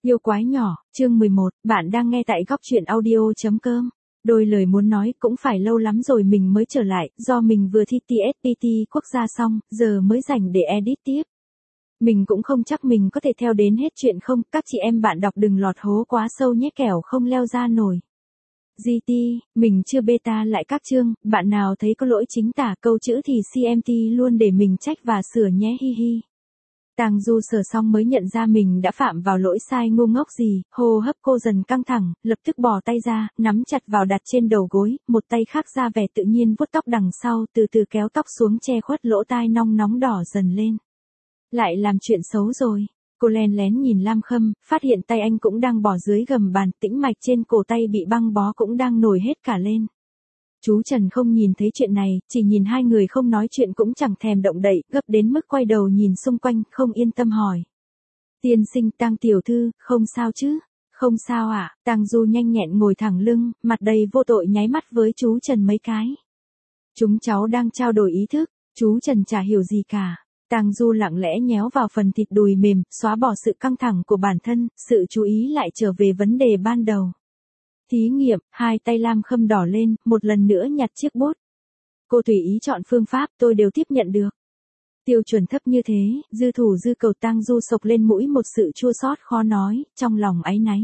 Yêu quái nhỏ, chương 11, bạn đang nghe tại góc truyện audio.com. Đôi lời muốn nói cũng phải lâu lắm rồi mình mới trở lại, do mình vừa thi TSPT quốc gia xong, giờ mới rảnh để edit tiếp. Mình cũng không chắc mình có thể theo đến hết chuyện không, các chị em bạn đọc đừng lọt hố quá sâu nhé kẻo không leo ra nổi. GT, mình chưa beta lại các chương, bạn nào thấy có lỗi chính tả câu chữ thì CMT luôn để mình trách và sửa nhé hi hi. Tang Du sửa xong mới nhận ra mình đã phạm vào lỗi sai ngu ngốc gì, hô hấp cô dần căng thẳng, lập tức bỏ tay ra, nắm chặt vào đặt trên đầu gối, một tay khác ra vẻ tự nhiên vuốt tóc đằng sau, từ từ kéo tóc xuống che khuất lỗ tai nong nóng đỏ dần lên. Lại làm chuyện xấu rồi. Cô len lén nhìn Lam Khâm, phát hiện tay anh cũng đang bỏ dưới gầm bàn, tĩnh mạch trên cổ tay bị băng bó cũng đang nổi hết cả lên. Chú Trần không nhìn thấy chuyện này, chỉ nhìn hai người không nói chuyện cũng chẳng thèm động đậy, gấp đến mức quay đầu nhìn xung quanh, không yên tâm hỏi. Tiên sinh, Tang tiểu thư, không sao chứ? Không sao ạ, Tang Du nhanh nhẹn ngồi thẳng lưng, mặt đầy vô tội nháy mắt với chú Trần mấy cái. Chúng cháu đang trao đổi ý thức, chú Trần chả hiểu gì cả. Tang Du lặng lẽ nhéo vào phần thịt đùi mềm, xóa bỏ sự căng thẳng của bản thân, sự chú ý lại trở về vấn đề ban đầu. Thí nghiệm, hai tay Lam Khâm đỏ lên, một lần nữa nhặt chiếc bút. Cô tùy ý chọn phương pháp, tôi đều tiếp nhận được. Tiêu chuẩn thấp như thế, dư thủ dư cầu. Tang Du sộc lên mũi một sự chua xót khó nói, trong lòng áy náy.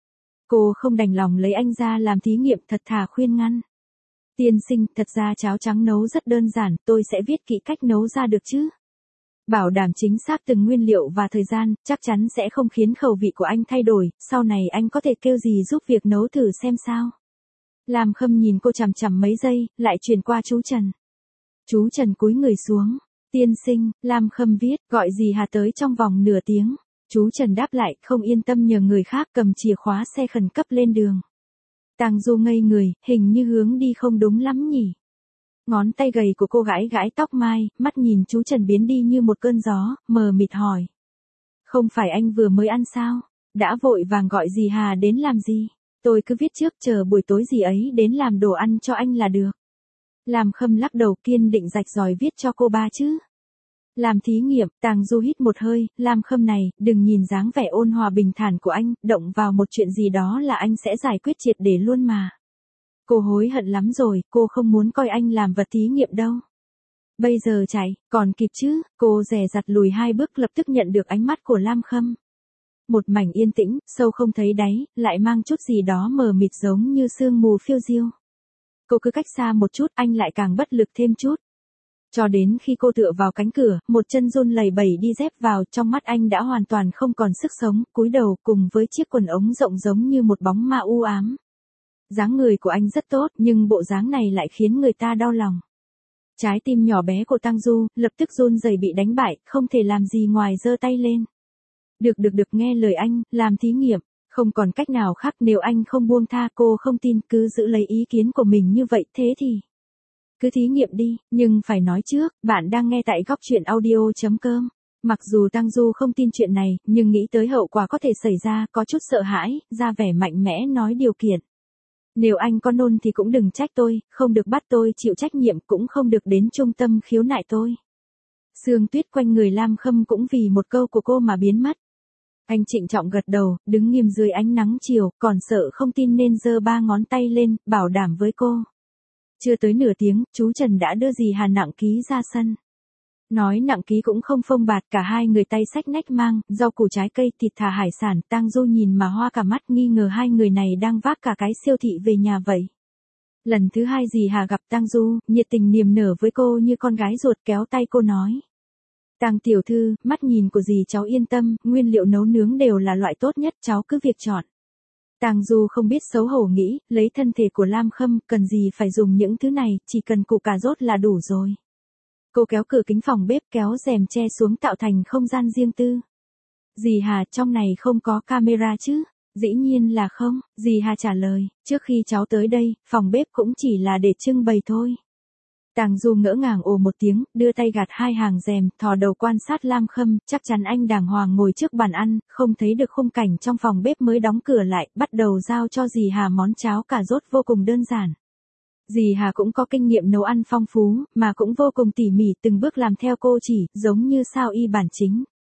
Cô không đành lòng lấy anh ra làm thí nghiệm, thật thà khuyên ngăn. Tiên sinh, thật ra cháo trắng nấu rất đơn giản, tôi sẽ viết kỹ cách nấu ra được chứ. Bảo đảm chính xác từng nguyên liệu và thời gian, chắc chắn sẽ không khiến khẩu vị của anh thay đổi, sau này anh có thể kêu gì giúp việc nấu thử xem sao. Lam Khâm nhìn cô chằm chằm mấy giây, lại chuyển qua chú Trần. Chú Trần cúi người xuống. Tiên sinh, Lam Khâm viết, gọi gì hà tới trong vòng nửa tiếng. Chú Trần đáp lại, không yên tâm nhờ người khác cầm chìa khóa xe khẩn cấp lên đường. Tang Du ngây người, hình như hướng đi không đúng lắm nhỉ. Ngón tay gầy của cô gái gãi tóc mai, mắt nhìn chú Trần biến đi như một cơn gió, mờ mịt hỏi. Không phải anh vừa mới ăn sao? Đã vội vàng gọi dì Hà đến làm gì? Tôi cứ viết trước chờ buổi tối dì ấy đến làm đồ ăn cho anh là được. Lam Khâm lắc đầu kiên định rạch ròi viết cho cô ba chứ. Làm thí nghiệm, Tang Du hít một hơi, Lam Khâm này, đừng nhìn dáng vẻ ôn hòa bình thản của anh, động vào một chuyện gì đó là anh sẽ giải quyết triệt để luôn mà. Cô hối hận lắm rồi, cô không muốn coi anh làm vật thí nghiệm đâu. Bây giờ chạy, còn kịp chứ, cô dè dặt lùi hai bước lập tức nhận được ánh mắt của Lam Khâm. Một mảnh yên tĩnh, sâu không thấy đáy, lại mang chút gì đó mờ mịt giống như sương mù phiêu diêu. Cô cứ cách xa một chút, anh lại càng bất lực thêm chút. Cho đến khi cô tựa vào cánh cửa, một chân run lẩy bẩy đi dép vào, trong mắt anh đã hoàn toàn không còn sức sống, cúi đầu cùng với chiếc quần ống rộng giống như một bóng ma u ám. Dáng người của anh rất tốt, nhưng bộ dáng này lại khiến người ta đau lòng. Trái tim nhỏ bé của Tang Du, lập tức run rẩy bị đánh bại, không thể làm gì ngoài giơ tay lên. Được nghe lời anh, làm thí nghiệm, không còn cách nào khác nếu anh không buông tha cô không tin cứ giữ lấy ý kiến của mình như vậy thế thì. Cứ thí nghiệm đi, nhưng phải nói trước, bạn đang nghe tại góc truyện audio.com. Mặc dù Tang Du không tin chuyện này, nhưng nghĩ tới hậu quả có thể xảy ra, có chút sợ hãi, ra vẻ mạnh mẽ nói điều kiện. Nếu anh có nôn thì cũng đừng trách tôi, không được bắt tôi chịu trách nhiệm cũng không được đến trung tâm khiếu nại tôi. Sương tuyết quanh người Lam Khâm cũng vì một câu của cô mà biến mất. Anh trịnh trọng gật đầu, đứng nghiêm dưới ánh nắng chiều, còn sợ không tin nên giơ ba ngón tay lên, bảo đảm với cô. Chưa tới nửa tiếng, chú Trần đã đưa dì Hà nặng ký ra sân. Nói nặng ký cũng không phông bạt, cả hai người tay xách nách mang, rau củ trái cây, thịt thà hải sản. Tang Du nhìn mà hoa cả mắt, nghi ngờ hai người này đang vác cả cái siêu thị về nhà vậy. Lần thứ hai dì Hà gặp Tang Du, nhiệt tình niềm nở với cô như con gái ruột, kéo tay cô nói. Tang tiểu thư, mắt nhìn của dì cháu yên tâm, nguyên liệu nấu nướng đều là loại tốt nhất, cháu cứ việc chọn. Tang Du không biết xấu hổ nghĩ, lấy thân thể của Lam Khâm, cần gì phải dùng những thứ này, chỉ cần củ cà rốt là đủ rồi. Cô kéo cửa kính phòng bếp, kéo rèm che xuống tạo thành không gian riêng tư. Dì Hà, trong này không có camera chứ? Dĩ nhiên là không, dì Hà trả lời, trước khi cháu tới đây, phòng bếp cũng chỉ là để trưng bày thôi. Tang Du ngỡ ngàng ồ một tiếng, đưa tay gạt hai hàng rèm, thò đầu quan sát Lam Khâm, chắc chắn anh đàng hoàng ngồi trước bàn ăn, không thấy được khung cảnh trong phòng bếp mới đóng cửa lại, bắt đầu giao cho dì Hà món cháo cà rốt vô cùng đơn giản. Dì Hà cũng có kinh nghiệm nấu ăn phong phú, mà cũng vô cùng tỉ mỉ từng bước làm theo cô chỉ, giống như sao y bản chính.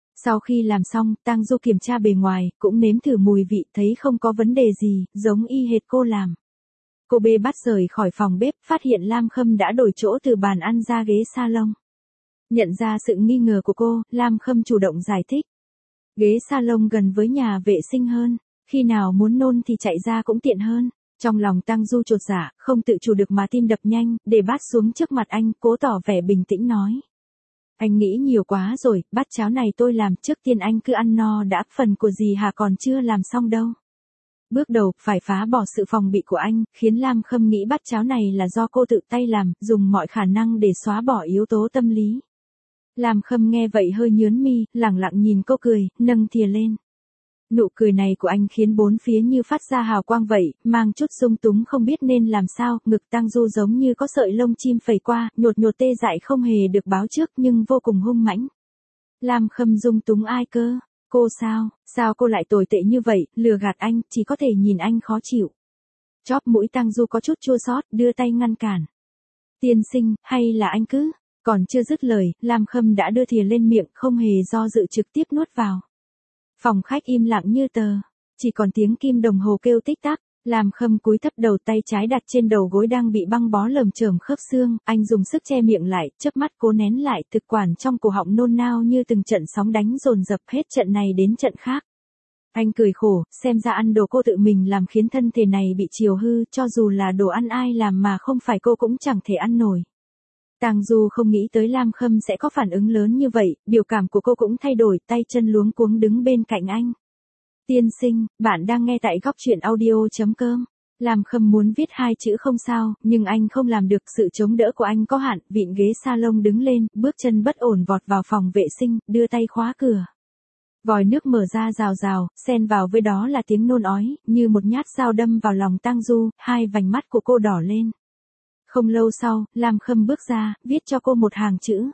Sau khi làm xong, Tang Du kiểm tra bề ngoài, cũng nếm thử mùi vị, thấy không có vấn đề gì, giống y hệt cô làm. Cô bê bát rời khỏi phòng bếp, phát hiện Lam Khâm đã đổi chỗ từ bàn ăn ra ghế salon. Nhận ra sự nghi ngờ của cô, Lam Khâm chủ động giải thích. Ghế salon gần với nhà vệ sinh hơn, khi nào muốn nôn thì chạy ra cũng tiện hơn. Trong lòng Tang Du chột dạ, không tự chủ được mà tim đập nhanh, để bát xuống trước mặt anh, cố tỏ vẻ bình tĩnh nói. Anh nghĩ nhiều quá rồi, bát cháo này tôi làm, trước tiên anh cứ ăn no đã, phần của dì Hà còn chưa làm xong đâu. Bước đầu, phải phá bỏ sự phòng bị của anh, khiến Lam Khâm nghĩ bát cháo này là do cô tự tay làm, dùng mọi khả năng để xóa bỏ yếu tố tâm lý. Lam Khâm nghe vậy hơi nhướng mi, lẳng lặng nhìn cô cười, nâng thìa lên. Nụ cười này của anh khiến bốn phía như phát ra hào quang vậy, mang chút lung túng không biết nên làm sao, ngực Tang Du giống như có sợi lông chim phẩy qua, nhột nhột tê dại không hề được báo trước nhưng vô cùng hung mãnh. Lam Khâm dung túng ai cơ? Cô sao cô lại tồi tệ như vậy, lừa gạt anh, chỉ có thể nhìn anh khó chịu. Chóp mũi Tang Du có chút chua xót, đưa tay ngăn cản. Tiên sinh, hay là anh cứ? Còn chưa dứt lời, Lam Khâm đã đưa thìa lên miệng, không hề do dự trực tiếp nuốt vào. Phòng khách im lặng như tờ, chỉ còn tiếng kim đồng hồ kêu tích tắc. Lam Khâm cúi thấp đầu, tay trái đặt trên đầu gối đang bị băng bó lởm chởm khớp xương, anh dùng sức che miệng lại, chớp mắt cố nén lại, thực quản trong cổ họng nôn nao như từng trận sóng đánh dồn dập, hết trận này đến trận khác. Anh cười khổ, xem ra ăn đồ cô tự mình làm khiến thân thể này bị chiều hư, cho dù là đồ ăn ai làm mà không phải cô cũng chẳng thể ăn nổi. Tang Du không nghĩ tới Lam Khâm sẽ có phản ứng lớn như vậy, biểu cảm của cô cũng thay đổi, tay chân luống cuống đứng bên cạnh anh. Tiên sinh, bạn đang nghe tại góc truyện audio.com. Lam Khâm muốn viết hai chữ không sao, nhưng anh không làm được, sự chống đỡ của anh có hạn, vịn ghế salon đứng lên, bước chân bất ổn vọt vào phòng vệ sinh, đưa tay khóa cửa. Vòi nước mở ra rào rào, xen vào với đó là tiếng nôn ói, như một nhát dao đâm vào lòng Tang Du, hai vành mắt của cô đỏ lên. Không lâu sau, Lam Khâm bước ra, viết cho cô một hàng chữ.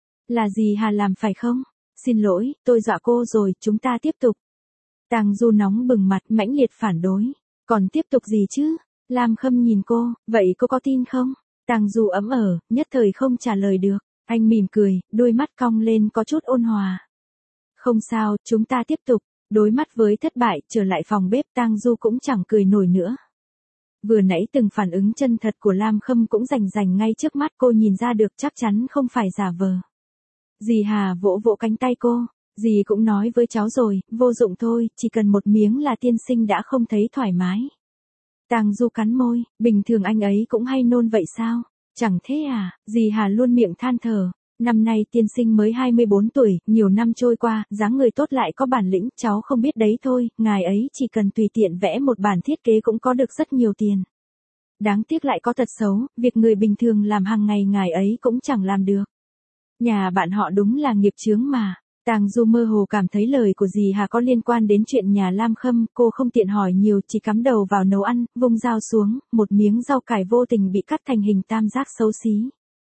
Là dì Hà làm phải không? Xin lỗi, tôi dọa cô rồi, chúng ta tiếp tục. Tang Du nóng bừng mặt, mãnh liệt phản đối. Còn tiếp tục gì chứ? Lam Khâm nhìn cô, vậy cô có tin không? Tang Du ấm nhất thời không trả lời được. Anh mỉm cười, đôi mắt cong lên có chút ôn hòa. Không sao, chúng ta tiếp tục. Đối mắt với thất bại, trở lại phòng bếp, Tang Du cũng chẳng cười nổi nữa. Vừa nãy từng phản ứng chân thật của Lam Khâm cũng rành rành ngay trước mắt, cô nhìn ra được chắc chắn không phải giả vờ. Dì Hà vỗ vỗ cánh tay cô, dì cũng nói với cháu rồi, vô dụng thôi, chỉ cần một miếng là tiên sinh đã không thấy thoải mái. Tang Du cắn môi, bình thường anh ấy cũng hay nôn vậy sao? Chẳng thế à? Dì Hà luôn miệng than thở. Năm nay tiên sinh mới 24 tuổi, nhiều năm trôi qua, dáng người tốt lại có bản lĩnh, cháu không biết đấy thôi, ngài ấy chỉ cần tùy tiện vẽ một bản thiết kế cũng có được rất nhiều tiền. Đáng tiếc lại có tật xấu, việc người bình thường làm hàng ngày ngài ấy cũng chẳng làm được. Nhà bạn họ đúng là nghiệp chướng mà. Tang Du mơ hồ cảm thấy lời của dì Hà có liên quan đến chuyện nhà Lam Khâm, cô không tiện hỏi nhiều, chỉ cắm đầu vào nấu ăn, vung dao xuống, một miếng rau cải vô tình bị cắt thành hình tam giác xấu xí.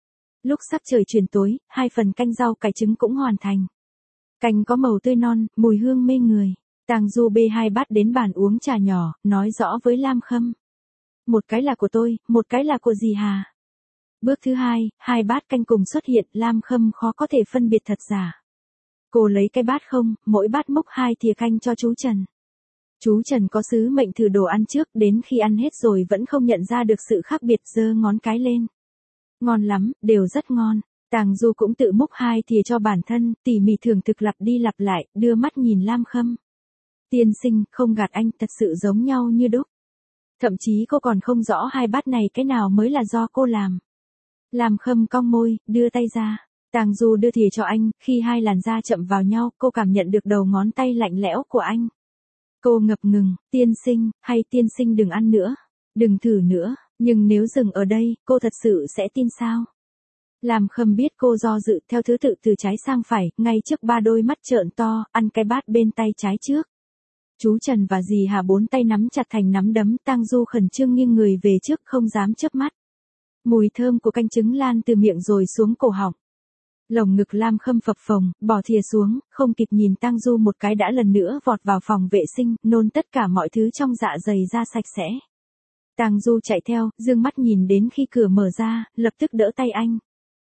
Lúc sắc trời chuyển tối, 2 phần canh rau cải trứng cũng hoàn thành. Canh có màu tươi non, mùi hương mê người. Tang Du bê 2 bát đến bàn uống trà nhỏ, nói rõ với Lam Khâm. Một cái là của tôi, một cái là của dì Hà. Bước thứ 2, 2 bát canh cùng xuất hiện, Lam Khâm khó có thể phân biệt thật giả. Cô lấy cái bát không, mỗi bát múc 2 thìa canh cho chú Trần. Chú Trần có sứ mệnh thử đồ ăn trước, đến khi ăn hết rồi vẫn không nhận ra được sự khác biệt, giơ ngón cái lên. Ngon lắm, đều rất ngon. Tang Du cũng tự múc 2 thìa cho bản thân, tỉ mỉ thưởng thực lặp đi lặp lại, đưa mắt nhìn Lam Khâm. Tiên sinh, không gạt anh, thật sự giống nhau như đúc. Thậm chí cô còn không rõ 2 bát này cái nào mới là do cô làm. Lam Khâm cong môi, đưa tay ra. Tang Du đưa thìa cho anh, khi 2 làn da chậm vào nhau, cô cảm nhận được đầu ngón tay lạnh lẽo của anh. Cô ngập ngừng, tiên sinh, hay tiên sinh đừng ăn nữa, đừng thử nữa, nhưng nếu dừng ở đây, cô thật sự sẽ tin sao? Lam Khâm biết cô do dự, theo thứ tự từ trái sang phải, ngay trước 3 đôi mắt trợn to, ăn cái bát bên tay trái trước. Chú Trần và dì Hà 4 tay nắm chặt thành nắm đấm, Tang Du khẩn trương nghiêng người về trước không dám chớp mắt. Mùi thơm của canh trứng lan từ miệng rồi xuống cổ họng. Lồng ngực Lam Khâm phập phồng, bỏ thìa xuống, không kịp nhìn Tang Du một cái đã lần nữa vọt vào phòng vệ sinh, nôn tất cả mọi thứ trong dạ dày ra sạch sẽ. Tang Du chạy theo, dương mắt nhìn đến khi cửa mở ra, lập tức đỡ tay anh.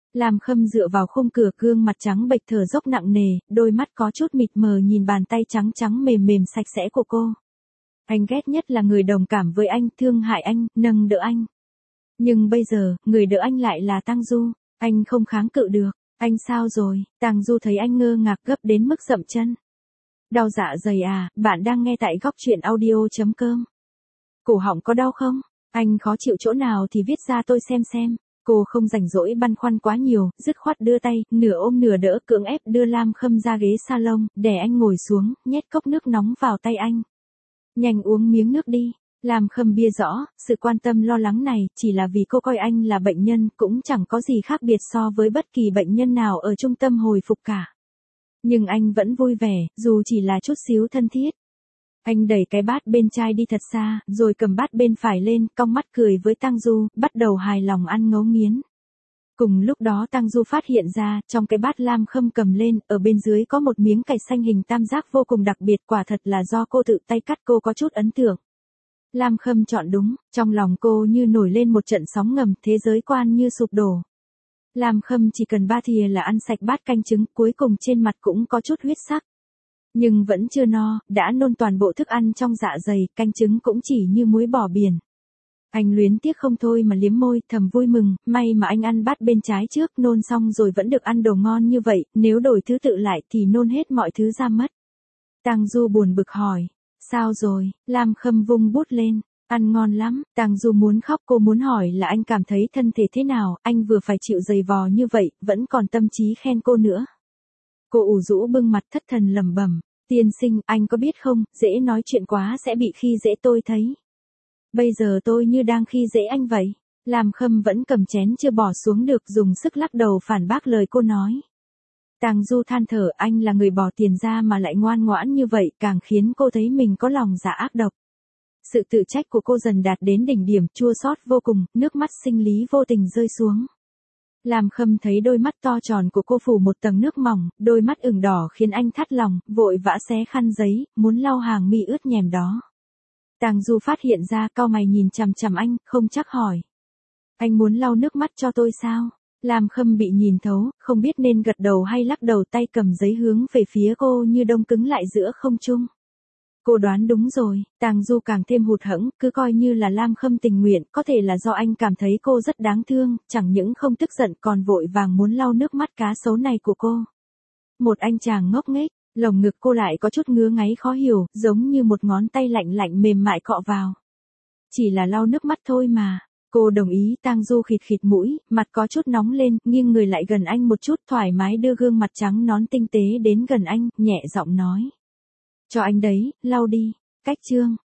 Lam Khâm dựa vào khung cửa, gương mặt trắng bệch, thở dốc nặng nề, đôi mắt có chút mịt mờ nhìn bàn tay trắng trắng mềm mềm sạch sẽ của cô. Anh ghét nhất là người đồng cảm với anh, thương hại anh, nâng đỡ anh. Nhưng bây giờ, người đỡ anh lại là Tang Du. Anh không kháng cự được. Anh sao rồi? Tang Du thấy anh ngơ ngác, gấp đến mức dậm chân. Đau dạ dày à? Bạn đang nghe tại góc truyện audio.com. Cổ họng có đau không? Anh khó chịu chỗ nào thì viết ra tôi xem. Cô không rảnh rỗi băn khoăn quá nhiều, dứt khoát đưa tay, nửa ôm nửa đỡ, cưỡng ép đưa Lam Khâm ra ghế salon, để anh ngồi xuống, nhét cốc nước nóng vào tay anh. Nhanh uống miếng nước đi. Lam Khâm bia rõ, sự quan tâm lo lắng này chỉ là vì cô coi anh là bệnh nhân, cũng chẳng có gì khác biệt so với bất kỳ bệnh nhân nào ở trung tâm hồi phục cả. Nhưng anh vẫn vui vẻ, dù chỉ là chút xíu thân thiết. Anh đẩy cái bát bên trái đi thật xa, rồi cầm bát bên phải lên, cong mắt cười với Tang Du, bắt đầu hài lòng ăn ngấu nghiến. Cùng lúc đó Tang Du phát hiện ra, trong cái bát Lam Khâm cầm lên, ở bên dưới có một miếng cải xanh hình tam giác vô cùng đặc biệt, quả thật là do cô tự tay cắt, cô có chút ấn tượng. Lam Khâm chọn đúng, trong lòng cô như nổi lên một trận sóng ngầm, thế giới quan như sụp đổ. Lam Khâm chỉ cần 3 thìa là ăn sạch bát canh trứng, cuối cùng trên mặt cũng có chút huyết sắc. Nhưng vẫn chưa no, đã nôn toàn bộ thức ăn trong dạ dày, canh trứng cũng chỉ như muối bỏ biển. Anh luyến tiếc không thôi mà liếm môi, thầm vui mừng, may mà anh ăn bát bên trái trước, nôn xong rồi vẫn được ăn đồ ngon như vậy, nếu đổi thứ tự lại thì nôn hết mọi thứ ra mất. Tang Du buồn bực hỏi, sao rồi? Lam Khâm vung bút lên, ăn ngon lắm. Tang Du muốn khóc, cô muốn hỏi là anh cảm thấy thân thể thế nào, anh vừa phải chịu giày vò như vậy, vẫn còn tâm trí khen cô nữa. Cô ủ rũ bưng mặt thất thần lẩm bẩm, tiên sinh, anh có biết không, dễ nói chuyện quá sẽ bị khi dễ tôi thấy. Bây giờ tôi như đang khi dễ anh vậy. Lam Khâm vẫn cầm chén chưa bỏ xuống được, dùng sức lắc đầu phản bác lời cô nói. Tang Du than thở, anh là người bỏ tiền ra mà lại ngoan ngoãn như vậy, càng khiến cô thấy mình có lòng dạ ác độc. Sự tự trách của cô dần đạt đến đỉnh điểm, chua xót vô cùng, nước mắt sinh lý vô tình rơi xuống. Lam Khâm thấy đôi mắt to tròn của cô phủ một tầng nước mỏng, đôi mắt ửng đỏ khiến anh thắt lòng, vội vã xé khăn giấy, muốn lau hàng mi ướt nhèm đó. Tang Du phát hiện ra, cau mày nhìn chằm chằm anh, không chắc hỏi. Anh muốn lau nước mắt cho tôi sao? Lam Khâm bị nhìn thấu, không biết nên gật đầu hay lắc đầu, tay cầm giấy hướng về phía cô như đông cứng lại giữa không trung. Cô đoán đúng rồi. Tang Du càng thêm hụt hẫng, cứ coi như là Lam Khâm tình nguyện, có thể là do anh cảm thấy cô rất đáng thương, chẳng những không tức giận còn vội vàng muốn lau nước mắt cá sấu này của cô. Một anh chàng ngốc nghếch, lồng ngực cô lại có chút ngứa ngáy khó hiểu, giống như một ngón tay lạnh lạnh mềm mại cọ vào. Chỉ là lau nước mắt thôi mà. Cô đồng ý. Tang Du khịt khịt mũi, mặt có chút nóng lên, nghiêng người lại gần anh một chút, thoải mái đưa gương mặt trắng nõn tinh tế đến gần anh, nhẹ giọng nói. Cho anh đấy, lau đi. Cách chương.